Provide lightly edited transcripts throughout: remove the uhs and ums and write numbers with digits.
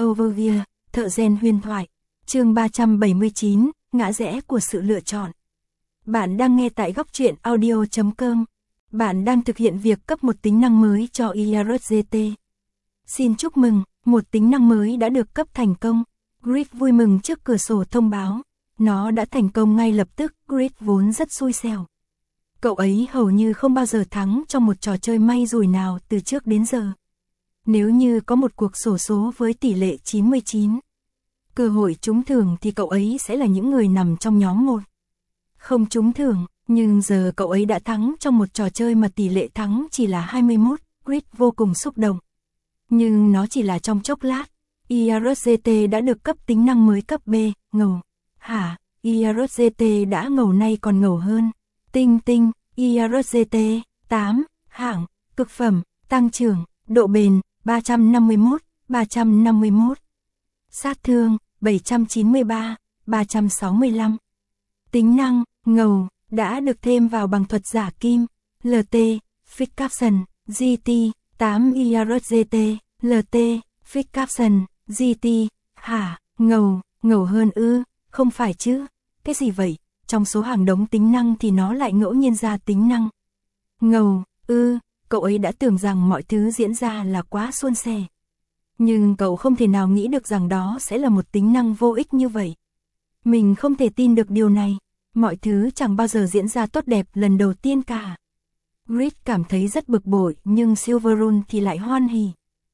Overview, thợ rèn huyền thoại. Chương 379, ngã rẽ của sự lựa chọn. Bạn đang nghe tại góc truyện audio.com. Bạn đang thực hiện việc cấp một tính năng mới cho IRGT. Xin chúc mừng, một tính năng mới đã được cấp thành công. Grid vui mừng trước cửa sổ thông báo. Nó đã thành công ngay lập tức, Grid vốn rất xui xẻo. Cậu ấy hầu như không bao giờ thắng trong một trò chơi may rủi nào từ trước đến giờ. Nếu như có một cuộc xổ số với tỷ lệ 99, cơ hội trúng thưởng thì cậu ấy sẽ là những người nằm trong nhóm 1. Không trúng thưởng, nhưng giờ cậu ấy đã thắng trong một trò chơi mà tỷ lệ thắng chỉ là 21, Grid vô cùng xúc động. Nhưng nó chỉ là trong chốc lát. IRGT đã được cấp tính năng mới cấp B, ngầu. Hả, IRGT đã ngầu nay còn ngầu hơn. Tinh tinh, IRGT, 8, hạng, cực phẩm, tăng trưởng, độ bền, 351, 351. Sát thương, 793, 365. Tính năng, ngầu, đã được thêm vào bằng thuật giả kim, LT, Fix Caption, GT, 8 IRGT, LT, Fix Caption, GT, hả, ngầu, ngầu hơn ư, không phải chứ, cái gì vậy, trong số hàng đống tính năng thì nó lại ngẫu nhiên ra tính năng. Ngầu, cậu ấy đã tưởng rằng mọi thứ diễn ra là quá suôn sẻ. Nhưng cậu không thể nào nghĩ được rằng đó sẽ là một tính năng vô ích như vậy. Mình không thể tin được điều này, mọi thứ chẳng bao giờ diễn ra tốt đẹp lần đầu tiên cả. Grid cảm thấy rất bực bội nhưng Silverrun thì lại hoan hỉ.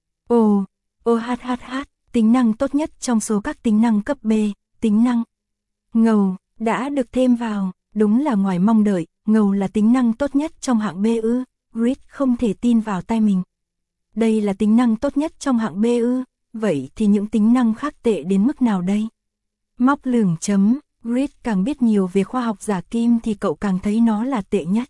Tính năng tốt nhất trong số các tính năng cấp B, tính năng ngầu, đã được thêm vào, đúng là ngoài mong đợi, ngầu là tính năng tốt nhất trong hạng B ư, Grid không thể tin vào tai mình. Đây là tính năng tốt nhất trong hạng B ư, vậy thì những tính năng khác tệ đến mức nào đây? Móc lửng chấm, Grid càng biết nhiều về khoa học giả kim thì cậu càng thấy nó là tệ nhất.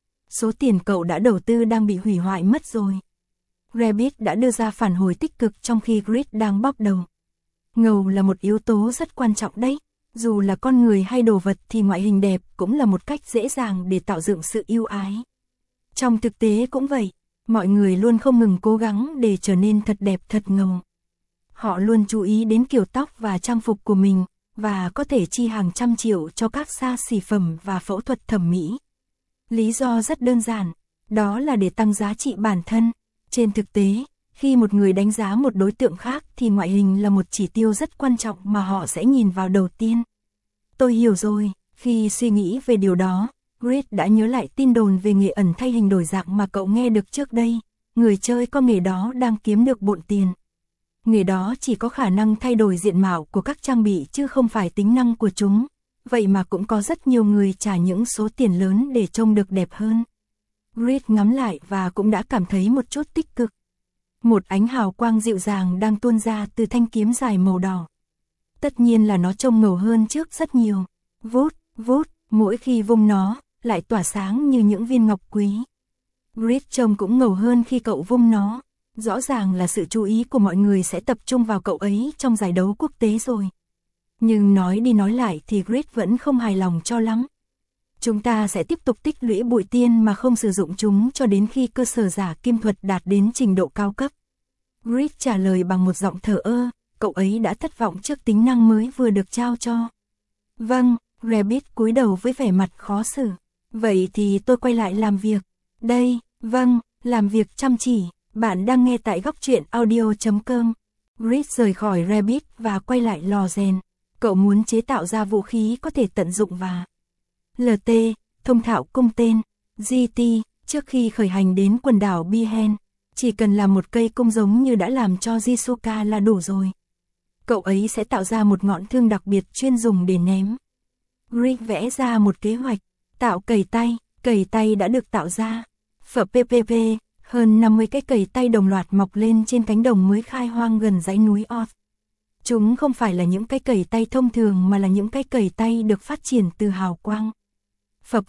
Số tiền cậu đã đầu tư đang bị hủy hoại mất rồi. Rabbit đã đưa ra phản hồi tích cực trong khi Grid đang bóp đầu. Ngầu là một yếu tố rất quan trọng đấy. Dù là con người hay đồ vật thì ngoại hình đẹp cũng là một cách dễ dàng để tạo dựng sự yêu ái. Trong thực tế cũng vậy, mọi người luôn không ngừng cố gắng để trở nên thật đẹp thật ngầu. Họ luôn chú ý đến kiểu tóc và trang phục của mình, và có thể chi hàng trăm triệu cho các xa xỉ phẩm và phẫu thuật thẩm mỹ. Lý do rất đơn giản, đó là để tăng giá trị bản thân. Trên thực tế, khi một người đánh giá một đối tượng khác thì ngoại hình là một chỉ tiêu rất quan trọng mà họ sẽ nhìn vào đầu tiên. Tôi hiểu rồi, khi suy nghĩ về điều đó, Grid đã nhớ lại tin đồn về nghề ẩn thay hình đổi dạng mà cậu nghe được trước đây. Người chơi có nghề đó đang kiếm được bộn tiền. Nghề đó chỉ có khả năng thay đổi diện mạo của các trang bị chứ không phải tính năng của chúng. Vậy mà cũng có rất nhiều người trả những số tiền lớn để trông được đẹp hơn. Grid ngắm lại và cũng đã cảm thấy một chút tích cực. Một ánh hào quang dịu dàng đang tuôn ra từ thanh kiếm dài màu đỏ. Tất nhiên là nó trông ngầu hơn trước rất nhiều. Vút, mỗi khi vung nó, lại tỏa sáng như những viên ngọc quý. Grid trông cũng ngầu hơn khi cậu vung nó. Rõ ràng là sự chú ý của mọi người sẽ tập trung vào cậu ấy trong giải đấu quốc tế rồi. Nhưng nói đi nói lại thì Grid vẫn không hài lòng cho lắm. Chúng ta sẽ tiếp tục tích lũy bụi tiên mà không sử dụng chúng cho đến khi cơ sở giả kim thuật đạt đến trình độ cao cấp. Grid trả lời bằng một giọng thờ ơ, cậu ấy đã thất vọng trước tính năng mới vừa được trao cho. Vâng, Rabbit cúi đầu với vẻ mặt khó xử. Vậy thì tôi quay lại làm việc. Đây, vâng, làm việc chăm chỉ. Bạn đang nghe tại góc truyện audio.com. Grid rời khỏi Rabbit và quay lại lò rèn. Cậu muốn chế tạo ra vũ khí có thể tận dụng và LT, thông thạo cung tên, GT, trước khi khởi hành đến quần đảo Bihen, chỉ cần làm một cây cung giống như đã làm cho Jisuka là đủ rồi. Cậu ấy sẽ tạo ra một ngọn thương đặc biệt chuyên dùng để ném. Grid vẽ ra một kế hoạch, tạo cầy tay đã được tạo ra. PPP, hơn 50 cái cầy tay đồng loạt mọc lên trên cánh đồng mới khai hoang gần dãy núi Oth. Chúng không phải là những cái cầy tay thông thường mà là những cái cầy tay được phát triển từ hào quang. Phập,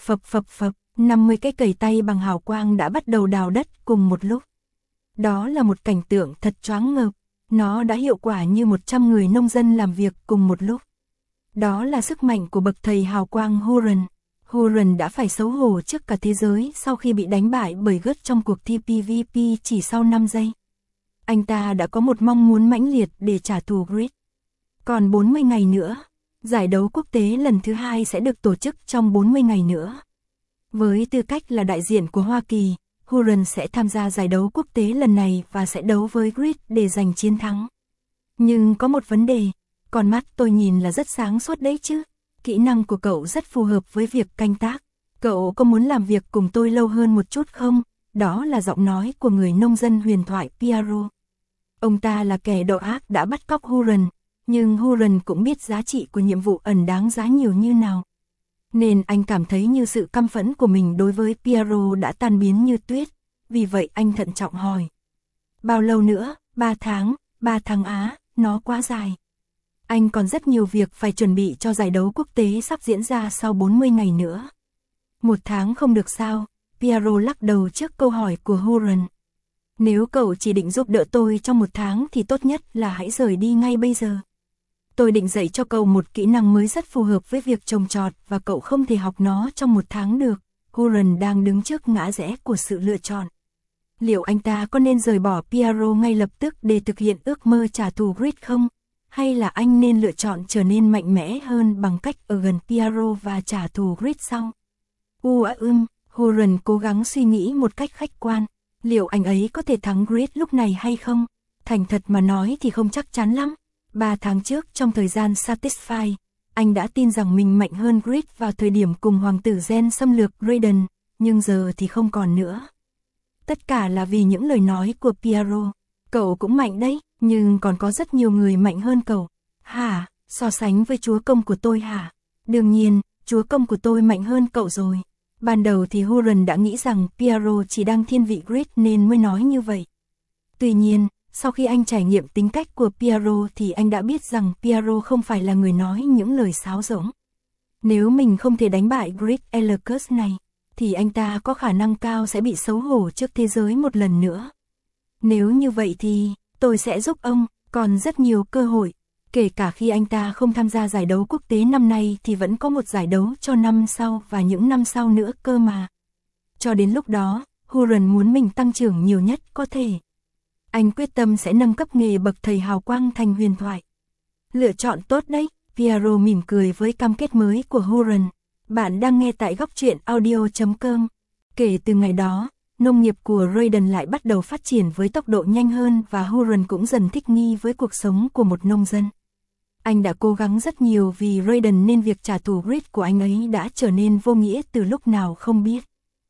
50 cái cầy tay bằng hào quang đã bắt đầu đào đất cùng một lúc. Đó là một cảnh tượng thật choáng ngợp, nó đã hiệu quả như 100 người nông dân làm việc cùng một lúc. Đó là sức mạnh của bậc thầy hào quang Huron. Huron đã phải xấu hổ trước cả thế giới sau khi bị đánh bại bởi Gớt trong cuộc thi PvP chỉ sau 5 giây. Anh ta đã có một mong muốn mãnh liệt để trả thù Grid. Còn 40 ngày nữa, giải đấu quốc tế lần thứ 2 sẽ được tổ chức trong 40 ngày nữa. Với tư cách là đại diện của Hoa Kỳ, Horan sẽ tham gia giải đấu quốc tế lần này và sẽ đấu với Grid để giành chiến thắng. Nhưng có một vấn đề, con mắt tôi nhìn là rất sáng suốt đấy chứ. Kỹ năng của cậu rất phù hợp với việc canh tác. Cậu có muốn làm việc cùng tôi lâu hơn một chút không? Đó là giọng nói của người nông dân huyền thoại Piero. Ông ta là kẻ độc ác đã bắt cóc Horan, nhưng Horan cũng biết giá trị của nhiệm vụ ẩn đáng giá nhiều như nào. Nên anh cảm thấy như sự căm phẫn của mình đối với Piero đã tan biến như tuyết, vì vậy anh thận trọng hỏi. Bao lâu nữa? 3 tháng, 3 tháng á, nó quá dài. Anh còn rất nhiều việc phải chuẩn bị cho giải đấu quốc tế sắp diễn ra sau 40 ngày nữa. 1 tháng không được sao? Piero lắc đầu trước câu hỏi của Horan. Nếu cậu chỉ định giúp đỡ tôi trong 1 tháng thì tốt nhất là hãy rời đi ngay bây giờ. Tôi định dạy cho cậu một kỹ năng mới rất phù hợp với việc trồng trọt và cậu không thể học nó trong 1 tháng được. Horan đang đứng trước ngã rẽ của sự lựa chọn. Liệu anh ta có nên rời bỏ Piero ngay lập tức để thực hiện ước mơ trả thù Grid không? Hay là anh nên lựa chọn trở nên mạnh mẽ hơn bằng cách ở gần Piero và trả thù Grid sau? Horan cố gắng suy nghĩ một cách khách quan. Liệu anh ấy có thể thắng Grid lúc này hay không? Thành thật mà nói thì không chắc chắn lắm. 3 tháng trước trong thời gian Satisfy, anh đã tin rằng mình mạnh hơn Grid vào thời điểm cùng hoàng tử Gen xâm lược Raiden, nhưng giờ thì không còn nữa. Tất cả là vì những lời nói của Piero. Cậu cũng mạnh đấy, nhưng còn có rất nhiều người mạnh hơn cậu. Hả? So sánh với chúa công của tôi hả? Đương nhiên, chúa công của tôi mạnh hơn cậu rồi. Ban đầu thì Horan đã nghĩ rằng Piero chỉ đang thiên vị Grid nên mới nói như vậy. Tuy nhiên, sau khi anh trải nghiệm tính cách của Piero thì anh đã biết rằng Piero không phải là người nói những lời sáo rỗng. Nếu mình không thể đánh bại Grid Ellicus này, thì anh ta có khả năng cao sẽ bị xấu hổ trước thế giới một lần nữa. Nếu như vậy thì, tôi sẽ giúp ông, còn rất nhiều cơ hội. Kể cả khi anh ta không tham gia giải đấu quốc tế năm nay thì vẫn có một giải đấu cho năm sau và những năm sau nữa cơ mà. Cho đến lúc đó, Horan muốn mình tăng trưởng nhiều nhất có thể. Anh quyết tâm sẽ nâng cấp nghề bậc thầy hào quang thành huyền thoại. Lựa chọn tốt đấy, Piero mỉm cười với cam kết mới của Horan. Bạn đang nghe tại góc truyện audio.com. Kể từ ngày đó, nông nghiệp của Raiden lại bắt đầu phát triển với tốc độ nhanh hơn và Horan cũng dần thích nghi với cuộc sống của một nông dân. Anh đã cố gắng rất nhiều vì Raiden nên việc trả thù Grid của anh ấy đã trở nên vô nghĩa từ lúc nào không biết.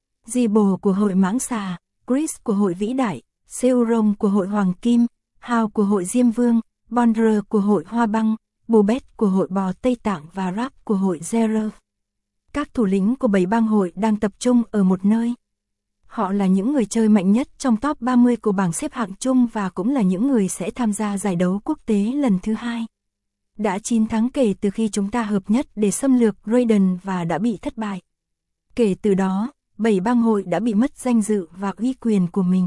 Zibo của hội mãng xà, Chris của hội vĩ đại, Seuron của hội hoàng kim, Hao của hội Diêm Vương, Bondra của hội hoa băng, Bobet của hội bò Tây Tạng và Rap của hội Zerov. Các thủ lĩnh của 7 bang hội đang tập trung ở một nơi. Họ là những người chơi mạnh nhất trong top 30 của bảng xếp hạng chung và cũng là những người sẽ tham gia giải đấu quốc tế lần thứ 2. Đã 9 tháng kể từ khi chúng ta hợp nhất để xâm lược Raiden và đã bị thất bại. Kể từ đó, 7 bang hội đã bị mất danh dự và uy quyền của mình.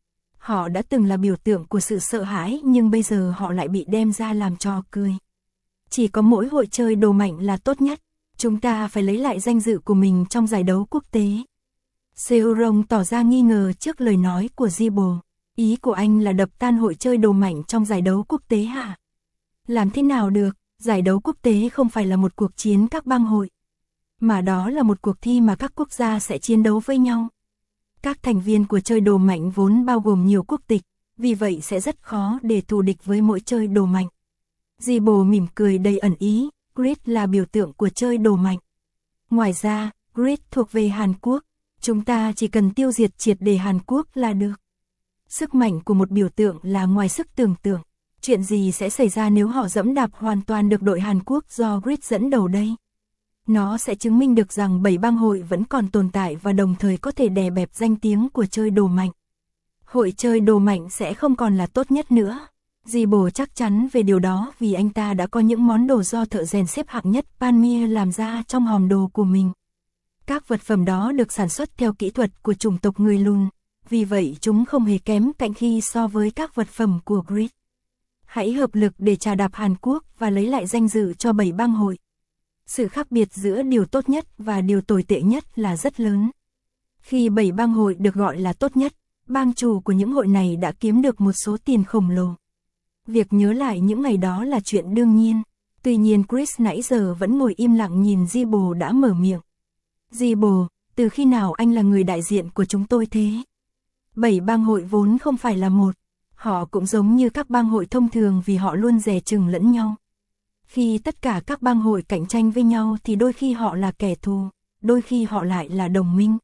Họ đã từng là biểu tượng của sự sợ hãi nhưng bây giờ họ lại bị đem ra làm trò cười. Chỉ có mỗi hội chơi đồ mạnh là tốt nhất. Chúng ta phải lấy lại danh dự của mình trong giải đấu quốc tế. Seuron tỏ ra nghi ngờ trước lời nói của Zibo. Ý của anh là đập tan hội chơi đồ mạnh trong giải đấu quốc tế hả? Làm thế nào được, giải đấu quốc tế không phải là một cuộc chiến các bang hội. Mà đó là một cuộc thi mà các quốc gia sẽ chiến đấu với nhau. Các thành viên của chơi đồ mạnh vốn bao gồm nhiều quốc tịch, vì vậy sẽ rất khó để thù địch với mỗi chơi đồ mạnh. Zibo mỉm cười đầy ẩn ý, Grid là biểu tượng của chơi đồ mạnh. Ngoài ra, Grid thuộc về Hàn Quốc, chúng ta chỉ cần tiêu diệt triệt để Hàn Quốc là được. Sức mạnh của một biểu tượng là ngoài sức tưởng tượng. Chuyện gì sẽ xảy ra nếu họ dẫm đạp hoàn toàn được đội Hàn Quốc do Grid dẫn đầu đây? Nó sẽ chứng minh được rằng 7 bang hội vẫn còn tồn tại và đồng thời có thể đè bẹp danh tiếng của chơi đồ mạnh. Hội chơi đồ mạnh sẽ không còn là tốt nhất nữa. Zibo chắc chắn về điều đó vì anh ta đã có những món đồ do thợ rèn xếp hạng nhất Panmir làm ra trong hòm đồ của mình. Các vật phẩm đó được sản xuất theo kỹ thuật của chủng tộc người lùn, vì vậy chúng không hề kém cạnh khi so với các vật phẩm của Grid. Hãy hợp lực để trà đạp Hàn Quốc và lấy lại danh dự cho 7 bang hội. Sự khác biệt giữa điều tốt nhất và điều tồi tệ nhất là rất lớn. Khi 7 bang hội được gọi là tốt nhất, Bang chủ của những hội này đã kiếm được một số tiền khổng lồ. Việc nhớ lại những ngày đó là chuyện đương nhiên. Tuy nhiên Chris nãy giờ vẫn ngồi im lặng nhìn Gibo đã mở miệng. Gibo, từ khi nào anh là người đại diện của chúng tôi thế? 7 bang hội vốn không phải là một. Họ cũng giống như các bang hội thông thường vì họ luôn dè chừng lẫn nhau. Khi tất cả các bang hội cạnh tranh với nhau thì đôi khi họ là kẻ thù, đôi khi họ lại là đồng minh.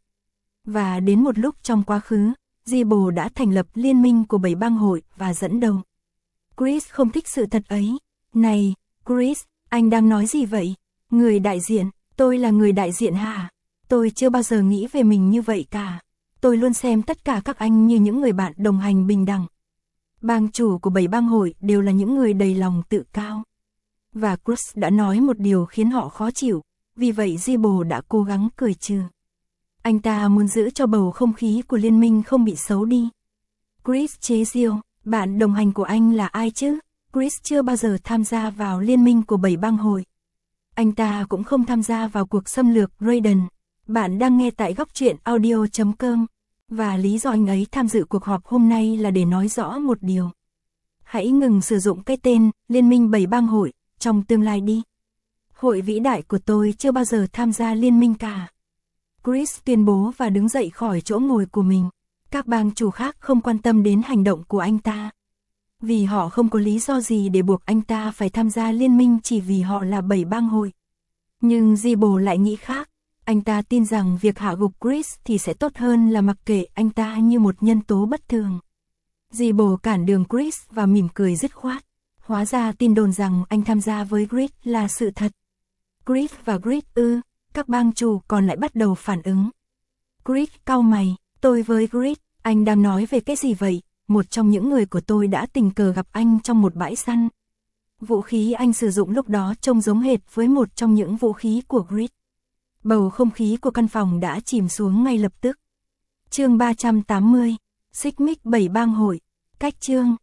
Và đến một lúc trong quá khứ, Gibo đã thành lập liên minh của 7 bang hội và dẫn đầu. Chris không thích sự thật ấy. Này, Chris, anh đang nói gì vậy? Người đại diện, tôi là người đại diện hả? Tôi chưa bao giờ nghĩ về mình như vậy cả. Tôi luôn xem tất cả các anh như những người bạn đồng hành bình đẳng. Bang chủ của 7 bang hội đều là những người đầy lòng tự cao. Và Chris đã nói một điều khiến họ khó chịu, vì vậy Gibo đã cố gắng cười trừ. Anh ta muốn giữ cho bầu không khí của liên minh không bị xấu đi. Chris chế giễu, bạn đồng hành của anh là ai chứ? Chris chưa bao giờ tham gia vào liên minh của 7 bang hội. Anh ta cũng không tham gia vào cuộc xâm lược Raiden. Bạn đang nghe tại góc truyện audio.com. Và lý do anh ấy tham dự cuộc họp hôm nay là để nói rõ một điều. Hãy ngừng sử dụng cái tên Liên minh 7 bang hội trong tương lai đi. Hội vĩ đại của tôi chưa bao giờ tham gia liên minh cả. Chris tuyên bố và đứng dậy khỏi chỗ ngồi của mình. Các bang chủ khác không quan tâm đến hành động của anh ta. Vì họ không có lý do gì để buộc anh ta phải tham gia liên minh chỉ vì họ là 7 bang hội. Nhưng Gibo lại nghĩ khác. Anh ta tin rằng việc hạ gục Chris thì sẽ tốt hơn là mặc kệ anh ta như một nhân tố bất thường. Gibo cản đường Chris và mỉm cười dứt khoát. Hóa ra tin đồn rằng anh tham gia với Grid là sự thật. Grid và Grid ư, các bang chủ còn lại bắt đầu phản ứng. Grid cau mày, tôi với Grid, anh đang nói về cái gì vậy? Một trong những người của tôi đã tình cờ gặp anh trong một bãi săn. Vũ khí anh sử dụng lúc đó trông giống hệt với một trong những vũ khí của Grid. Bầu không khí của căn phòng đã chìm xuống ngay lập tức. Chương 380, xích mích 7 bang hội, cách chương.